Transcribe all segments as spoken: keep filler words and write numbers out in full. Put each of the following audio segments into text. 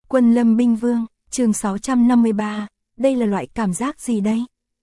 Quân Lâm Binh Vương, chương sáu trăm năm mươi ba, đây là loại cảm giác gì đây?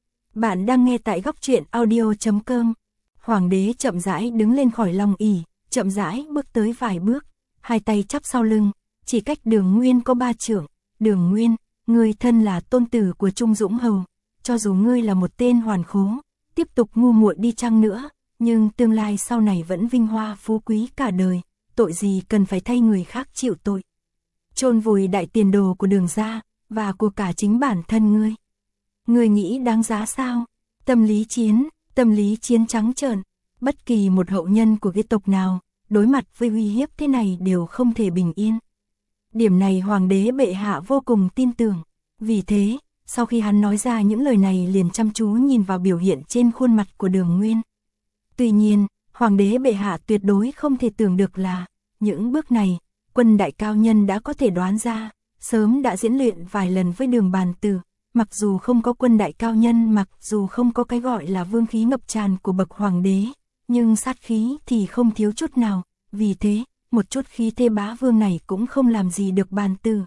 Bạn đang nghe tại góc truyện audio chấm com. Hoàng đế chậm rãi đứng lên khỏi long ỷ, chậm rãi bước tới vài bước, hai tay chắp sau lưng, chỉ cách Đường Nguyên có ba trượng. Đường Nguyên, ngươi thân là tôn tử của Trung Dũng Hầu, cho dù ngươi là một tên hoàn khố, tiếp tục ngu muội đi chăng nữa, nhưng tương lai sau này vẫn vinh hoa phú quý cả đời, tội gì cần phải thay người khác chịu tội. Chôn vùi đại tiền đồ của Đường gia và của cả chính bản thân ngươi. Ngươi nghĩ đáng giá sao? Tâm lý chiến, tâm lý chiến trắng trợn, bất kỳ một hậu nhân của cái tộc nào, đối mặt với uy hiếp thế này đều không thể bình yên. Điểm này hoàng đế bệ hạ vô cùng tin tưởng, vì thế, sau khi hắn nói ra những lời này liền chăm chú nhìn vào biểu hiện trên khuôn mặt của Đường Nguyên. Tuy nhiên, hoàng đế bệ hạ tuyệt đối không thể tưởng được là, những bước này, Quân đại cao nhân đã có thể đoán ra, sớm đã diễn luyện vài lần với Đường Bàn Tử, mặc dù không có Quân đại cao nhân, mặc dù không có cái gọi là vương khí ngập tràn của bậc hoàng đế, nhưng sát khí thì không thiếu chút nào, vì thế, một chút khí thế bá vương này cũng không làm gì được Bàn Tử.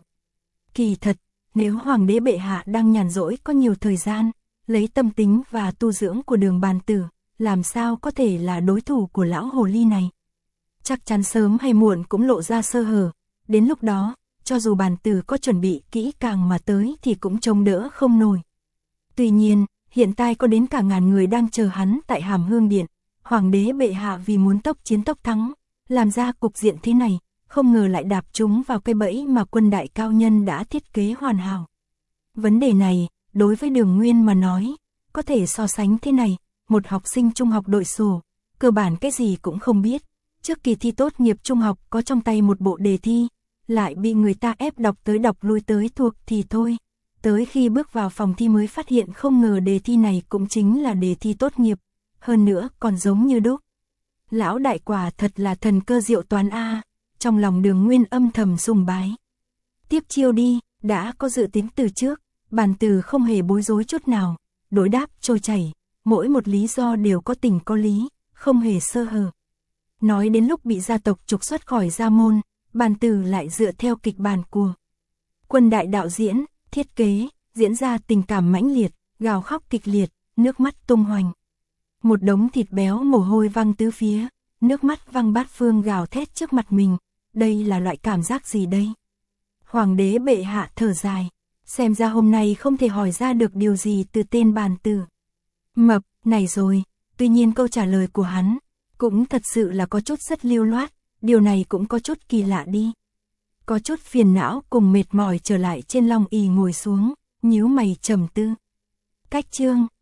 Kỳ thật, nếu hoàng đế bệ hạ đang nhàn rỗi có nhiều thời gian, lấy tâm tính và tu dưỡng của Đường Bàn Tử, làm sao có thể là đối thủ của lão hồ ly này. Chắc chắn sớm hay muộn cũng lộ ra sơ hở, đến lúc đó, cho dù Bàn Tử có chuẩn bị kỹ càng mà tới thì cũng chống đỡ không nổi. Tuy nhiên, hiện tại có đến cả ngàn người đang chờ hắn tại Hàm Hương Điện, hoàng đế bệ hạ vì muốn tốc chiến tốc thắng, làm ra cục diện thế này, không ngờ lại đạp chúng vào cái bẫy mà Quân đại cao nhân đã thiết kế hoàn hảo. Vấn đề này, đối với Đường Nguyên mà nói, có thể so sánh thế này, một học sinh trung học đội sổ, cơ bản cái gì cũng không biết. Trước kỳ thi tốt nghiệp trung học có trong tay một bộ đề thi, lại bị người ta ép đọc tới đọc lui tới thuộc thì thôi. Tới khi bước vào phòng thi mới phát hiện không ngờ đề thi này cũng chính là đề thi tốt nghiệp, hơn nữa còn giống như đúc. Lão đại quả thật là thần cơ diệu toán a, trong lòng Đường Nguyên âm thầm sùng bái. Tiếp chiêu đi, đã có dự tính từ trước, Bàn Tử không hề bối rối chút nào, đối đáp trôi chảy, mỗi một lý do đều có tình có lý, không hề sơ hở. Nói đến lúc bị gia tộc trục xuất khỏi gia môn, Bàn Tử lại dựa theo kịch bản của Quân đại đạo diễn, thiết kế, diễn ra tình cảm mãnh liệt, gào khóc kịch liệt, nước mắt tung hoành. Một đống thịt béo mồ hôi văng tứ phía, nước mắt văng bát phương gào thét trước mặt mình, đây là loại cảm giác gì đây? Hoàng đế bệ hạ thở dài, xem ra hôm nay không thể hỏi ra được điều gì từ tên Bàn Tử. Mập, này rồi, tuy nhiên câu trả lời của hắn cũng thật sự là có chút rất lưu loát, điều này cũng có chút kỳ lạ đi. Có chút phiền não cùng mệt mỏi trở lại trên long ỷ ngồi xuống, nhíu mày trầm tư. Cách chương,